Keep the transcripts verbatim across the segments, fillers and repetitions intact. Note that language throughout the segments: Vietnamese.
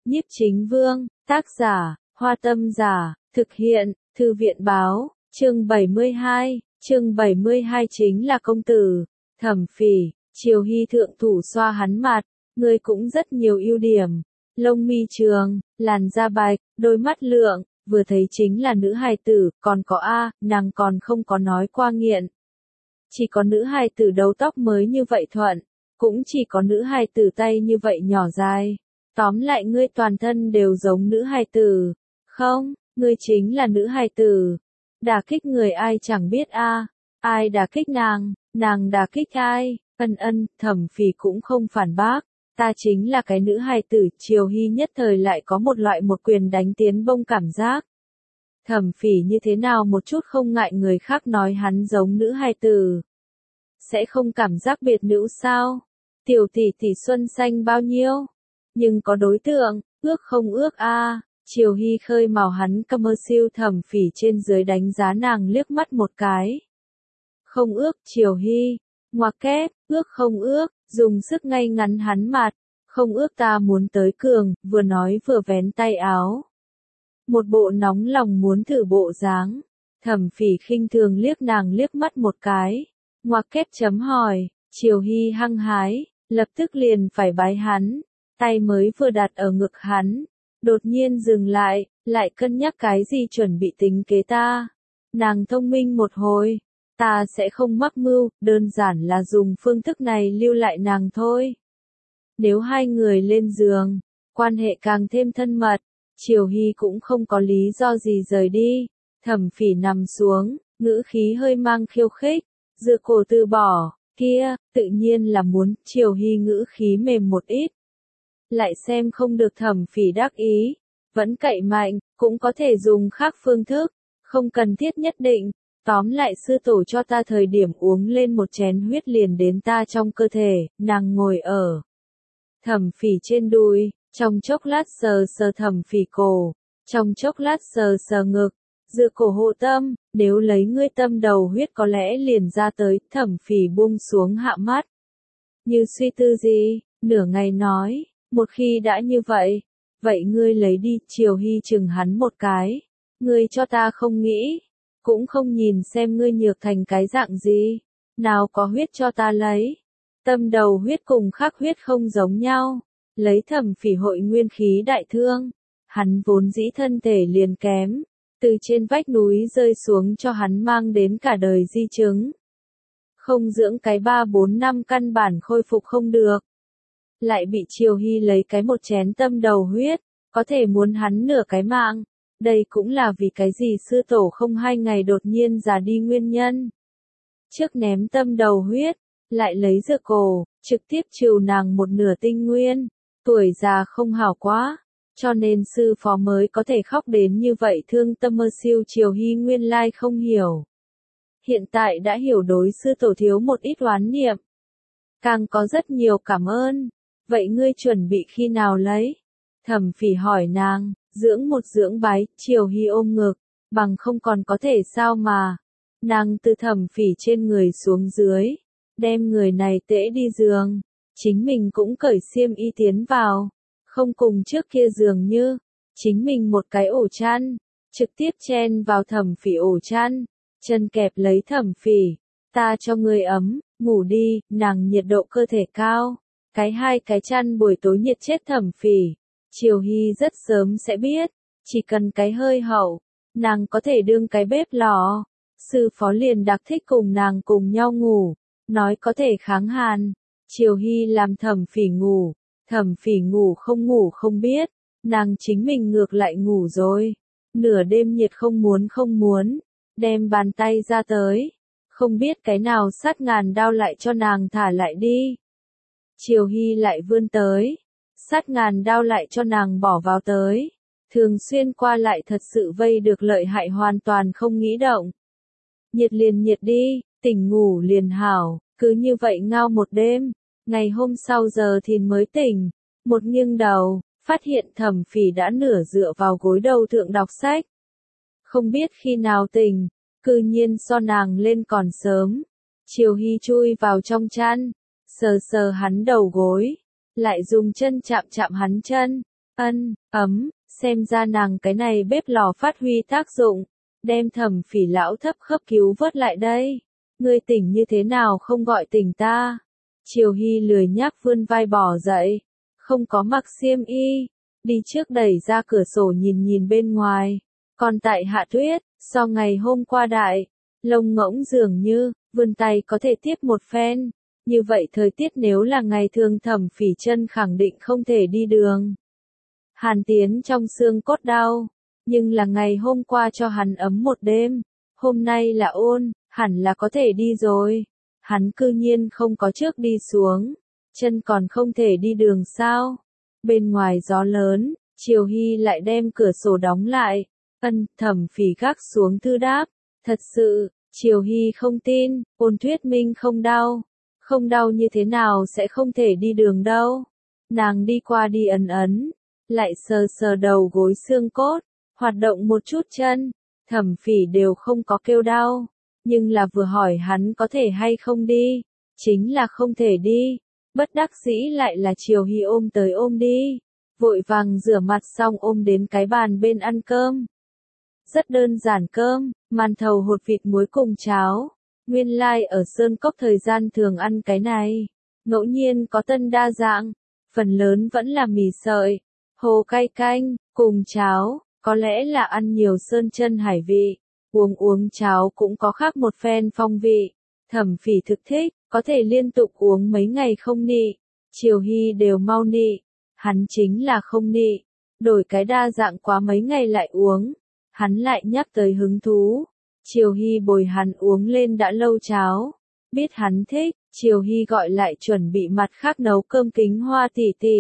Nhiếp Chính Vương, tác giả, Hoa Tâm Giả, thực hiện, Thư viện Báo, chương bảy mươi hai, chương bảy mươi hai chính là công tử. Thẩm Phỉ, Triều Hy thượng thủ xoa hắn mặt, ngươi cũng rất nhiều ưu điểm. Lông mi trường, làn da bạch, đôi mắt lượng, vừa thấy chính là nữ hài tử, còn có a, nàng còn không có nói qua nghiện. Chỉ có nữ hài tử đầu tóc mới như vậy thuận, cũng chỉ có nữ hài tử tay như vậy nhỏ dài. Tóm lại ngươi toàn thân đều giống nữ hài tử. Không, ngươi chính là nữ hài tử. Đả kích người ai chẳng biết a, ai đả kích nàng, nàng đả kích ai, ân ân, Thẩm Phỉ cũng không phản bác. Ta chính là cái nữ hài tử. Triều Hy nhất thời lại có một loại một quyền đánh tiến bông cảm giác. Thẩm Phỉ như thế nào một chút không ngại người khác nói hắn giống nữ hài tử. Sẽ không cảm giác biệt nữ sao? Tiểu tỷ tỷ xuân xanh bao nhiêu? Nhưng có đối tượng, ước không ước a. À. Triều Hy khơi mào hắn căm ơ siêu. Thẩm Phỉ trên dưới đánh giá nàng liếc mắt một cái. Không ước. Triều Hy, ngoặc kép, ước không ước, dùng sức ngay ngắn hắn mặt. Không ước ta muốn tới cường, vừa nói vừa vén tay áo. Một bộ nóng lòng muốn thử bộ dáng. Thẩm Phỉ khinh thường liếc nàng liếc mắt một cái. Ngoặc kép chấm hỏi, Triều Hy hăng hái, lập tức liền phải bái hắn. Tay mới vừa đặt ở ngực hắn, đột nhiên dừng lại, lại cân nhắc cái gì chuẩn bị tính kế ta. Nàng thông minh một hồi, ta sẽ không mắc mưu, đơn giản là dùng phương thức này lưu lại nàng thôi. Nếu hai người lên giường, quan hệ càng thêm thân mật, Triều Hy cũng không có lý do gì rời đi. Thẩm Phỉ nằm xuống, ngữ khí hơi mang khiêu khích, dựa cổ từ bỏ, kia, tự nhiên là muốn. Triều Hy ngữ khí mềm một ít. Lại xem không được Thẩm Phỉ đắc ý, vẫn cậy mạnh, cũng có thể dùng khác phương thức, không cần thiết nhất định. Tóm lại sư tổ cho ta thời điểm uống lên một chén huyết liền đến ta trong cơ thể. Nàng ngồi ở Thẩm Phỉ trên đùi, trong chốc lát sờ sờ Thẩm Phỉ cổ, trong chốc lát sờ sờ ngực, dựa cổ hộ tâm, nếu lấy ngươi tâm đầu huyết có lẽ liền ra tới. Thẩm Phỉ buông xuống hạ mắt, như suy tư gì, nửa ngày nói, một khi đã như vậy, vậy ngươi lấy đi. Triều Hy chừng hắn một cái, ngươi cho ta không nghĩ, cũng không nhìn xem ngươi nhược thành cái dạng gì, nào có huyết cho ta lấy. Tâm đầu huyết cùng khác huyết không giống nhau, lấy Thẩm Phỉ hội nguyên khí đại thương, hắn vốn dĩ thân thể liền kém, từ trên vách núi rơi xuống cho hắn mang đến cả đời di chứng. Không dưỡng cái ba bốn năm căn bản khôi phục không được. Lại bị Triều Hy lấy cái một chén tâm đầu huyết, có thể muốn hắn nửa cái mạng. Đây cũng là vì cái gì sư tổ không hai ngày đột nhiên già đi nguyên nhân. Trước ném tâm đầu huyết, lại lấy dựa cổ, trực tiếp trừ nàng một nửa tinh nguyên. Tuổi già không hảo quá, cho nên sư phó mới có thể khóc đến như vậy thương tâm mơ siêu. Triều Hy nguyên lai không hiểu. Hiện tại đã hiểu, đối sư tổ thiếu một ít oán niệm. Càng có rất nhiều cảm ơn. Vậy ngươi chuẩn bị khi nào lấy? Thẩm Phỉ hỏi nàng, dưỡng một dưỡng bái. Triều Hy ôm ngực, bằng không còn có thể sao mà. Nàng từ Thẩm Phỉ trên người xuống dưới, đem người này tễ đi giường, chính mình cũng cởi xiêm y tiến vào, không cùng trước kia dường như, chính mình một cái ổ chăn, trực tiếp chen vào Thẩm Phỉ ổ chăn, chân kẹp lấy Thẩm Phỉ, ta cho ngươi ấm, ngủ đi. Nàng nhiệt độ cơ thể cao, cái hai cái chăn buổi tối nhiệt chết Thẩm Phỉ. Triều Hy rất sớm sẽ biết, chỉ cần cái hơi hậu, nàng có thể đương cái bếp lò. Sư phó liền đặc thích cùng nàng cùng nhau ngủ, nói có thể kháng hàn. Triều Hy làm Thẩm Phỉ ngủ, Thẩm Phỉ ngủ không ngủ không biết, nàng chính mình ngược lại ngủ rồi. Nửa đêm nhiệt không muốn không muốn, đem bàn tay ra tới, không biết cái nào sát ngàn đao lại cho nàng thả lại đi. Triều Hy lại vươn tới, sát ngàn đao lại cho nàng bỏ vào tới, thường xuyên qua lại thật sự vây được lợi hại hoàn toàn không nghĩ động. Nhiệt liền nhiệt đi, tỉnh ngủ liền hảo, cứ như vậy ngao một đêm, ngày hôm sau giờ thìn mới tỉnh, một nghiêng đầu, phát hiện Thẩm Phỉ đã nửa dựa vào gối đầu thượng đọc sách. Không biết khi nào tỉnh, cư nhiên so nàng lên còn sớm. Triều Hy chui vào trong chăn, sờ sờ hắn đầu gối, lại dùng chân chạm chạm hắn chân, Ân, ấm, xem ra nàng cái này bếp lò phát huy tác dụng, đem Thẩm Phỉ lão thấp khớp cứu vớt lại đây. Ngươi tỉnh như thế nào không gọi tỉnh ta? Triều Hy lười nhác vươn vai bỏ dậy, không có mặc xiêm y, đi trước đẩy ra cửa sổ nhìn nhìn bên ngoài. Còn tại hạ tuyết, so ngày hôm qua đại, lông ngỗng dường như, vươn tay có thể tiếp một phen. Như vậy thời tiết nếu là ngày thường Thẩm Phỉ chân khẳng định không thể đi đường. Hàn tiến trong xương cốt đau, nhưng là ngày hôm qua cho hắn ấm một đêm, hôm nay là ôn, hẳn là có thể đi rồi. Hắn cư nhiên không có trước đi xuống, chân còn không thể đi đường sao. Bên ngoài gió lớn, Triều Hy lại đem cửa sổ đóng lại. Ân, Thẩm Phỉ gác xuống thư đáp, thật sự, Triều Hy không tin, ôn thuyết minh không đau. Không đau như thế nào sẽ không thể đi đường đâu. Nàng đi qua đi ấn ấn, lại sờ sờ đầu gối xương cốt, hoạt động một chút chân, Thẩm Phỉ đều không có kêu đau. Nhưng là vừa hỏi hắn có thể hay không đi, chính là không thể đi. Bất đắc dĩ lại là Triều Hy ôm tới ôm đi, vội vàng rửa mặt xong ôm đến cái bàn bên ăn cơm. Rất đơn giản cơm, màn thầu hột vịt muối cùng cháo. Nguyên lai like ở Sơn Cốc thời gian thường ăn cái này, ngẫu nhiên có tân đa dạng, phần lớn vẫn là mì sợi, hồ cay canh, cùng cháo, có lẽ là ăn nhiều sơn chân hải vị, uống uống cháo cũng có khác một phen phong vị. Thẩm Phỉ thực thích, có thể liên tục uống mấy ngày không nị, Triều Hy đều mau nị, hắn chính là không nị, đổi cái đa dạng quá mấy ngày lại uống, hắn lại nhắc tới hứng thú. Triều Hy bồi hắn uống lên đã lâu cháo, biết hắn thích, Triều Hy gọi lại chuẩn bị mặt khác nấu cơm Kính Hoa tỷ tỷ.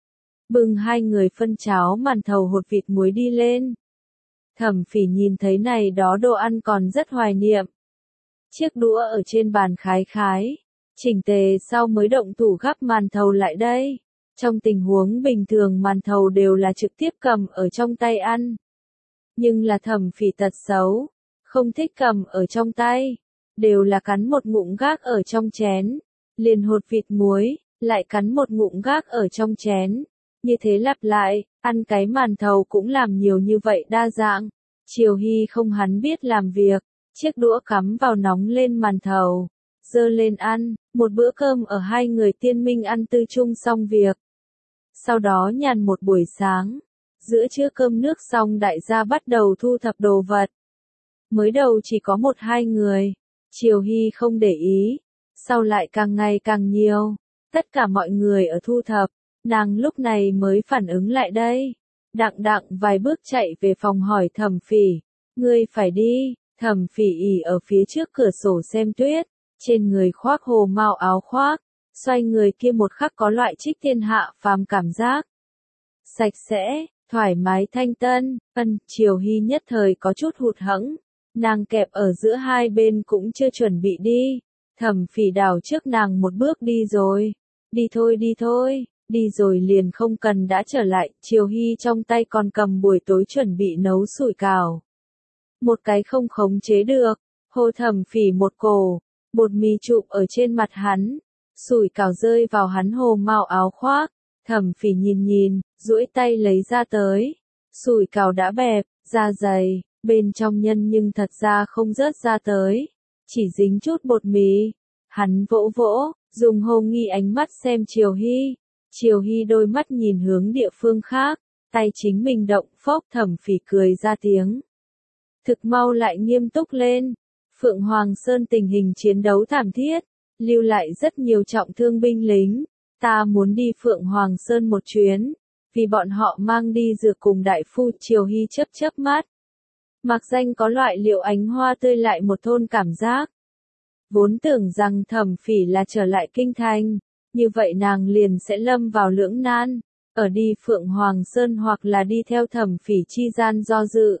Bưng hai người phân cháo màn thầu hột vịt muối đi lên. Thẩm Phỉ nhìn thấy này đó đồ ăn còn rất hoài niệm. Chiếc đũa ở trên bàn khái khái, chỉnh tề sau mới động thủ gắp màn thầu lại đây. Trong tình huống bình thường màn thầu đều là trực tiếp cầm ở trong tay ăn. Nhưng là Thẩm Phỉ tật xấu, không thích cầm ở trong tay, đều là cắn một ngụm gác ở trong chén, liền hột vịt muối, lại cắn một ngụm gác ở trong chén, như thế lặp lại, ăn cái màn thầu cũng làm nhiều như vậy đa dạng. Triều Hy không hắn biết làm việc, chiếc đũa cắm vào nóng lên màn thầu, dơ lên ăn, một bữa cơm ở hai người tiên minh ăn tư chung xong việc. Sau đó nhàn một buổi sáng, giữa trưa cơm nước xong đại gia bắt đầu thu thập đồ vật. Mới đầu chỉ có một hai người, Triều Hy không để ý, sau lại càng ngày càng nhiều, tất cả mọi người ở thu thập, nàng lúc này mới phản ứng lại đây. Đặng đặng vài bước chạy về phòng hỏi Thẩm Phỉ, ngươi phải đi. Thẩm Phỉ ỉ ở phía trước cửa sổ xem tuyết, trên người khoác hồ mao áo khoác, xoay người kia một khắc có loại trích thiên hạ phàm cảm giác. Sạch sẽ, thoải mái thanh tân, ân, Triều Hy nhất thời có chút hụt hẫng. Nàng kẹp ở giữa hai bên cũng chưa chuẩn bị đi. Thẩm Phỉ đảo trước nàng một bước đi rồi. Đi thôi đi thôi, đi rồi liền không cần đã trở lại. Triều Hy trong tay còn cầm buổi tối chuẩn bị nấu sủi cảo. Một cái không khống chế được, hô Thẩm Phỉ một cổ, bột mì chụp ở trên mặt hắn. Sủi cảo rơi vào hắn hồ mao áo khoác. Thẩm Phỉ nhìn nhìn, duỗi tay lấy ra tới. Sủi cảo đã bẹp, da dày. Bên trong nhân nhưng thật ra không rớt ra tới, chỉ dính chút bột mì. Hắn vỗ vỗ, dùng hồ nghi ánh mắt xem Triều Hy. Triều Hy đôi mắt nhìn hướng địa phương khác, tay chính mình động phốc. Thẩm Phỉ cười ra tiếng. Thực mau lại nghiêm túc lên. Phượng Hoàng Sơn tình hình chiến đấu thảm thiết, lưu lại rất nhiều trọng thương binh lính. Ta muốn đi Phượng Hoàng Sơn một chuyến, vì bọn họ mang đi dược cùng đại phu. Triều Hy chớp chớp mắt. Mặc danh có loại liệu ánh hoa tươi lại một thôn cảm giác. Vốn tưởng rằng Thẩm Phỉ là trở lại kinh thành, như vậy nàng liền sẽ lâm vào lưỡng nan, ở đi Phượng Hoàng Sơn hoặc là đi theo Thẩm Phỉ chi gian do dự.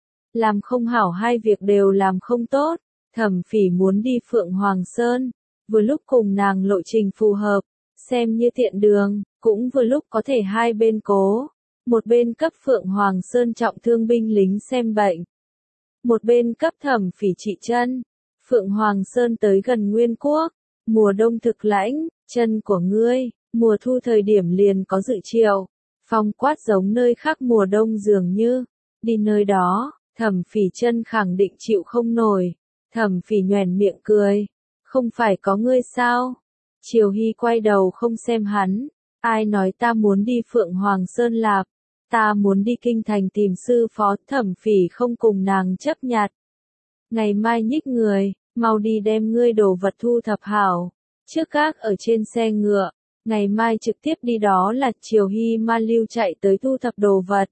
Làm không hảo hai việc đều làm không tốt, Thẩm Phỉ muốn đi Phượng Hoàng Sơn, vừa lúc cùng nàng lộ trình phù hợp, xem như tiện đường, cũng vừa lúc có thể hai bên cố. Một bên cấp Phượng Hoàng Sơn trọng thương binh lính xem bệnh. Một bên cấp Thẩm Phỉ trị chân. Phượng Hoàng Sơn tới gần Nguyên Quốc. Mùa đông thực lãnh, chân của ngươi, mùa thu thời điểm liền có dự triệu. Phong quát giống nơi khác mùa đông dường như, đi nơi đó, Thẩm Phỉ chân khẳng định chịu không nổi. Thẩm Phỉ nhoẻn miệng cười, không phải có ngươi sao? Triều Hy quay đầu không xem hắn, ai nói ta muốn đi Phượng Hoàng Sơn Lạp, ta muốn đi kinh thành tìm sư phó. Thẩm Phỉ không cùng nàng chấp nhặt. Ngày mai nhích người, mau đi đem ngươi đồ vật thu thập hảo, trước các ở trên xe ngựa, ngày mai trực tiếp đi. Đó là Triều Hy ma lưu chạy tới thu thập đồ vật.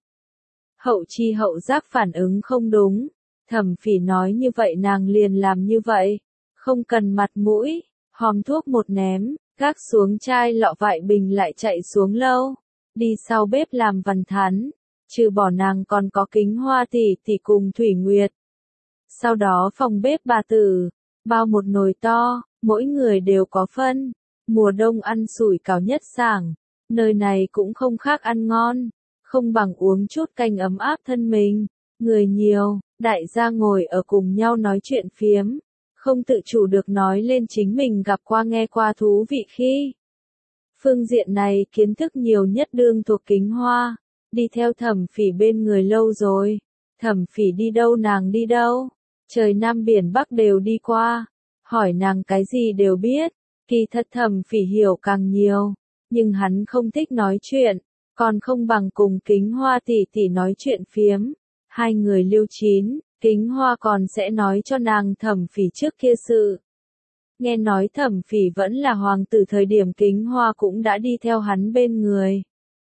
Hậu chi hậu giác phản ứng không đúng, Thẩm Phỉ nói như vậy nàng liền làm như vậy, không cần mặt mũi, hòm thuốc một ném, gác xuống chai lọ vại bình lại chạy xuống lâu, đi sau bếp làm văn thắn, trừ bỏ nàng còn có Kính Hoa tỷ tỷ cùng Thủy Nguyệt. Sau đó phòng bếp bà tử, bao một nồi to, mỗi người đều có phân, mùa đông ăn sủi cảo nhất sảng, nơi này cũng không khác ăn ngon, không bằng uống chút canh ấm áp thân mình, người nhiều, đại gia ngồi ở cùng nhau nói chuyện phiếm, không tự chủ được nói lên chính mình gặp qua nghe qua thú vị khi. Phương diện này kiến thức nhiều nhất đương thuộc Kính Hoa, đi theo Thẩm Phỉ bên người lâu rồi, Thẩm Phỉ đi đâu nàng đi đâu, trời Nam biển Bắc đều đi qua, hỏi nàng cái gì đều biết, kỳ thật Thẩm Phỉ hiểu càng nhiều, nhưng hắn không thích nói chuyện, còn không bằng cùng Kính Hoa tỷ tỷ nói chuyện phiếm, hai người lưu chín, Kính Hoa còn sẽ nói cho nàng Thẩm Phỉ trước kia sự. Nghe nói Thẩm Phỉ vẫn là hoàng tử thời điểm Kính Hoa cũng đã đi theo hắn bên người.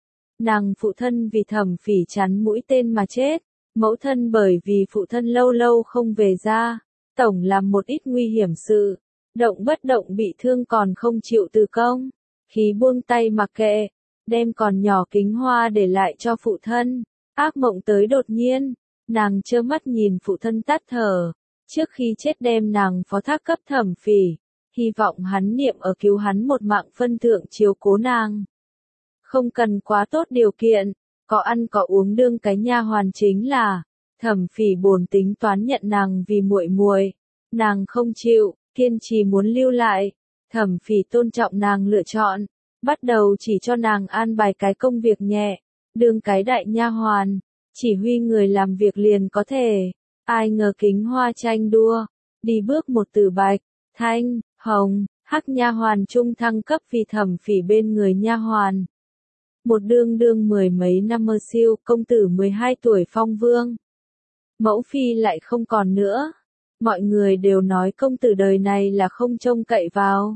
Nàng phụ thân vì Thẩm Phỉ chắn mũi tên mà chết, mẫu thân bởi vì phụ thân lâu lâu không về ra, tổng làm một ít nguy hiểm sự, động bất động bị thương còn không chịu từ công, khí buông tay mặc kệ, đem còn nhỏ Kính Hoa để lại cho phụ thân, ác mộng tới đột nhiên, nàng trơ mắt nhìn phụ thân tắt thở, trước khi chết đem nàng phó thác cấp Thẩm Phỉ, hy vọng hắn niệm ở cứu hắn một mạng phân thượng chiếu cố nàng. Không cần quá tốt điều kiện, có ăn có uống đương cái nha hoàn chính là, Thẩm Phỉ bổn tính toán nhận nàng vì muội muội, nàng không chịu, kiên trì muốn lưu lại, Thẩm Phỉ tôn trọng nàng lựa chọn, bắt đầu chỉ cho nàng an bài cái công việc nhẹ, đương cái đại nha hoàn, chỉ huy người làm việc liền có thể, ai ngờ Kính Hoa tranh đua, đi bước một từ bạch, thanh, hồng, hắc nha hoàn trung thăng cấp vì Thẩm Phỉ bên người nha hoàn. Một đương đương mười mấy năm mơ siêu, công tử mười hai tuổi phong vương. Mẫu phi lại không còn nữa. Mọi người đều nói công tử đời này là không trông cậy vào.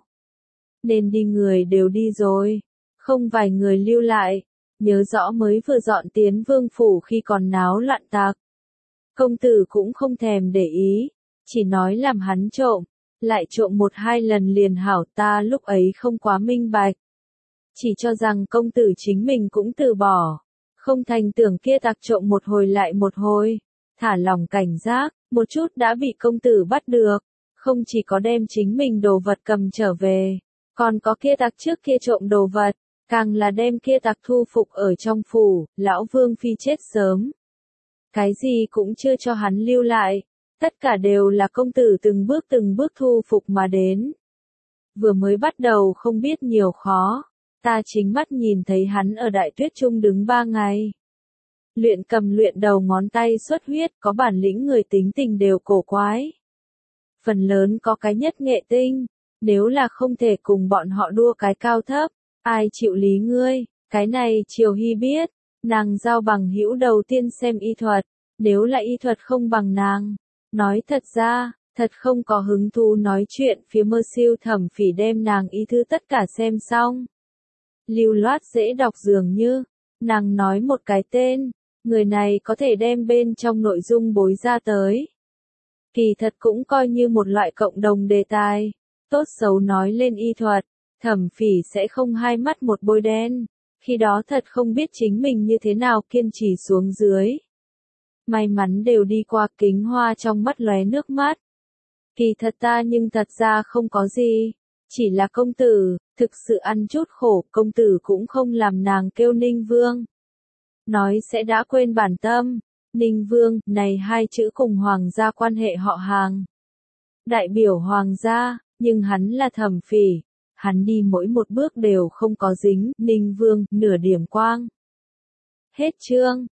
Nên đi người đều đi rồi. Không vài người lưu lại. Nhớ rõ mới vừa dọn tiến vương phủ khi còn náo loạn tạc. Công tử cũng không thèm để ý. Chỉ nói làm hắn trộm. Lại trộm một hai lần liền hảo, ta lúc ấy không quá minh bạch. Chỉ cho rằng công tử chính mình cũng từ bỏ. Không thành tưởng kia tặc trộm một hồi lại một hồi. Thả lòng cảnh giác, một chút đã bị công tử bắt được. Không chỉ có đem chính mình đồ vật cầm trở về. Còn có kia tặc trước kia trộm đồ vật. Càng là đem kia tặc thu phục ở trong phủ. Lão Vương Phi chết sớm. Cái gì cũng chưa cho hắn lưu lại. Tất cả đều là công tử từng bước từng bước thu phục mà đến. Vừa mới bắt đầu không biết nhiều khó. Ta chính mắt nhìn thấy hắn ở đại tuyết trung đứng ba ngày. Luyện cầm luyện đầu ngón tay xuất huyết, có bản lĩnh người tính tình đều cổ quái. Phần lớn có cái nhất nghệ tinh, nếu là không thể cùng bọn họ đua cái cao thấp, ai chịu lý ngươi, cái này Triều Hy biết, nàng giao bằng hữu đầu tiên xem y thuật, nếu là y thuật không bằng nàng. Nói thật ra, thật không có hứng thú nói chuyện, phía mơ siêu Thẩm Phỉ đem nàng y thư tất cả xem xong. Lưu loát dễ đọc dường như, nàng nói một cái tên, người này có thể đem bên trong nội dung bối ra tới. Kỳ thật cũng coi như một loại cộng đồng đề tài, tốt xấu nói lên y thuật, Thẩm Phỉ sẽ không hai mắt một bôi đen, khi đó thật không biết chính mình như thế nào kiên trì xuống dưới. May mắn đều đi qua. Kính Hoa trong mắt lóe nước mắt. Kỳ thật ta nhưng thật ra không có gì. Chỉ là công tử, thực sự ăn chút khổ, công tử cũng không làm nàng kêu Ninh Vương. Nói sẽ đã quên bản tâm. Ninh Vương, này hai chữ cùng hoàng gia quan hệ họ hàng. Đại biểu hoàng gia, nhưng hắn là Thẩm Phỉ. Hắn đi mỗi một bước đều không có dính, Ninh Vương, nửa điểm quang. Hết chương.